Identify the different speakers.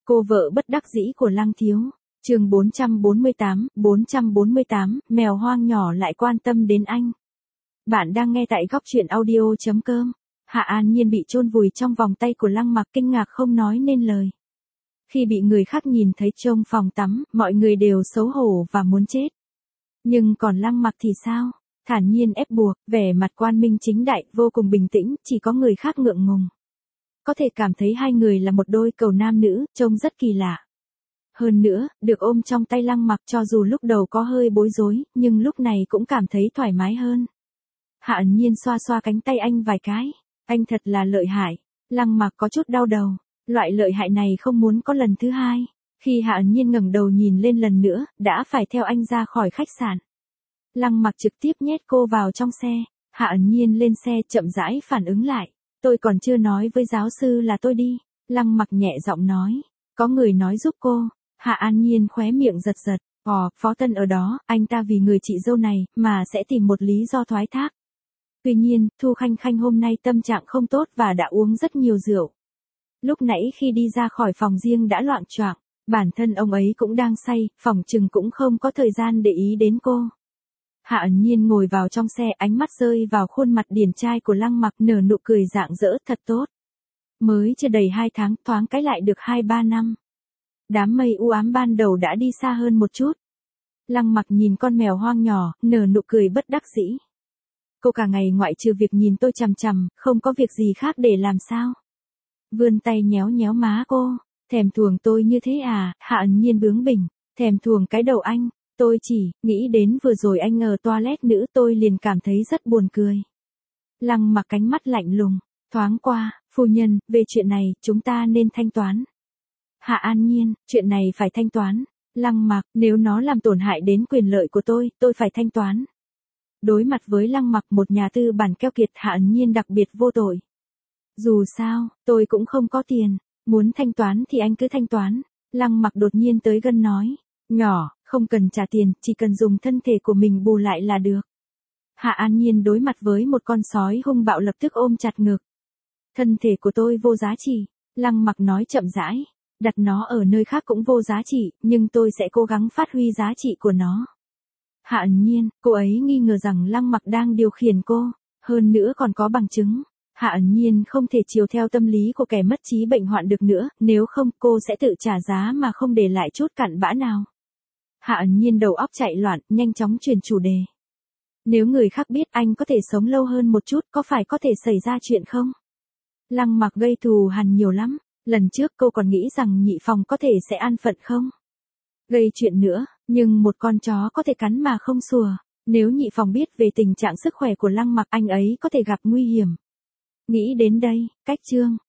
Speaker 1: Cô vợ bất đắc dĩ của Lăng Thiếu. Chương 448, mèo hoang nhỏ lại quan tâm đến anh. Bạn đang nghe tại góc truyện audio.com. Hạ An Nhiên bị chôn vùi trong vòng tay của Lăng Mặc, kinh ngạc không nói nên lời. Khi bị người khác nhìn thấy trong phòng tắm, mọi người đều xấu hổ và muốn chết. Nhưng còn Lăng Mặc thì sao? Thản nhiên ép buộc, vẻ mặt quan minh chính đại, vô cùng bình tĩnh, chỉ có người khác ngượng ngùng. Có thể cảm thấy hai người là một đôi cầu nam nữ, trông rất kỳ lạ. Hơn nữa, được ôm trong tay Lăng Mặc cho dù lúc đầu có hơi bối rối, nhưng lúc này cũng cảm thấy thoải mái hơn. Hạ Ẩn Nhiên xoa xoa cánh tay anh vài cái. Anh thật là lợi hại. Lăng Mặc có chút đau đầu. Loại lợi hại này không muốn có lần thứ hai. Khi Hạ Ẩn Nhiên ngẩng đầu nhìn lên lần nữa, đã phải theo anh ra khỏi khách sạn. Lăng Mặc trực tiếp nhét cô vào trong xe. Hạ Ẩn Nhiên lên xe chậm rãi phản ứng lại. Tôi còn chưa nói với giáo sư là tôi đi. Lăng Mặc nhẹ giọng nói. Có người nói giúp cô. Hạ An Nhiên khóe miệng giật giật. Phó Tân ở đó, anh ta vì người chị dâu này, mà sẽ tìm một lý do thoái thác. Tuy nhiên, Thu Khanh Khanh hôm nay tâm trạng không tốt và đã uống rất nhiều rượu. Lúc nãy khi đi ra khỏi phòng riêng đã loạng choạng, bản thân ông ấy cũng đang say, phỏng chừng cũng không có thời gian để ý đến cô. Hạ Ẩn Nhiên ngồi vào trong xe, ánh mắt rơi vào khuôn mặt điển trai của Lăng Mặc, nở nụ cười rạng rỡ thật tốt. Mới chưa đầy 2 tháng, thoáng cái lại được 2-3 năm. Đám mây u ám ban đầu đã đi xa hơn một chút. Lăng Mặc nhìn con mèo hoang nhỏ, nở nụ cười bất đắc dĩ. Cô cả ngày ngoại trừ việc nhìn tôi chằm chằm, không có việc gì khác để làm sao? Vươn tay nhéo nhéo má cô. Thèm thuồng tôi như thế à? Hạ Ẩn Nhiên bướng bỉnh. Thèm thuồng cái đầu anh. Tôi chỉ nghĩ đến vừa rồi anh ở toilet nữ, tôi liền cảm thấy rất buồn cười. Lăng Mặc cánh mắt lạnh lùng. Thoáng qua, phu nhân, về chuyện này, chúng ta nên thanh toán. Hạ An Nhiên, chuyện này phải thanh toán. Lăng Mặc, nếu nó làm tổn hại đến quyền lợi của tôi phải thanh toán. Đối mặt với Lăng Mặc, một nhà tư bản keo kiệt, Hạ Ẩn Nhiên đặc biệt vô tội. Dù sao, tôi cũng không có tiền. Muốn thanh toán thì anh cứ thanh toán. Lăng Mặc đột nhiên tới gần nói. Nhỏ, không cần trả tiền, chỉ cần dùng thân thể của mình bù lại là được. Hạ An Nhiên đối mặt với một con sói hung bạo lập tức ôm chặt ngực. Thân thể của tôi vô giá trị. Lăng Mặc nói chậm rãi. Đặt nó ở nơi khác cũng vô giá trị, nhưng tôi sẽ cố gắng phát huy giá trị của nó. Hạ Ẩn Nhiên, cô ấy nghi ngờ rằng Lăng Mặc đang điều khiển cô, hơn nữa còn có bằng chứng. Hạ Ẩn Nhiên không thể chiều theo tâm lý của kẻ mất trí bệnh hoạn được nữa, nếu không cô sẽ tự trả giá mà không để lại chút cặn bã nào. Hạ Ẩn Nhiên đầu óc chạy loạn, nhanh chóng chuyển chủ đề. Nếu người khác biết anh có thể sống lâu hơn một chút, có phải có thể xảy ra chuyện không? Lăng Mặc gây thù hằn nhiều lắm. Lần trước cô còn nghĩ rằng Nhị Phòng có thể sẽ an phận không? Gây chuyện nữa, nhưng một con chó có thể cắn mà không sủa. Nếu Nhị Phòng biết về tình trạng sức khỏe của Lăng Mặc, anh ấy có thể gặp nguy hiểm. Nghĩ đến đây, cách chương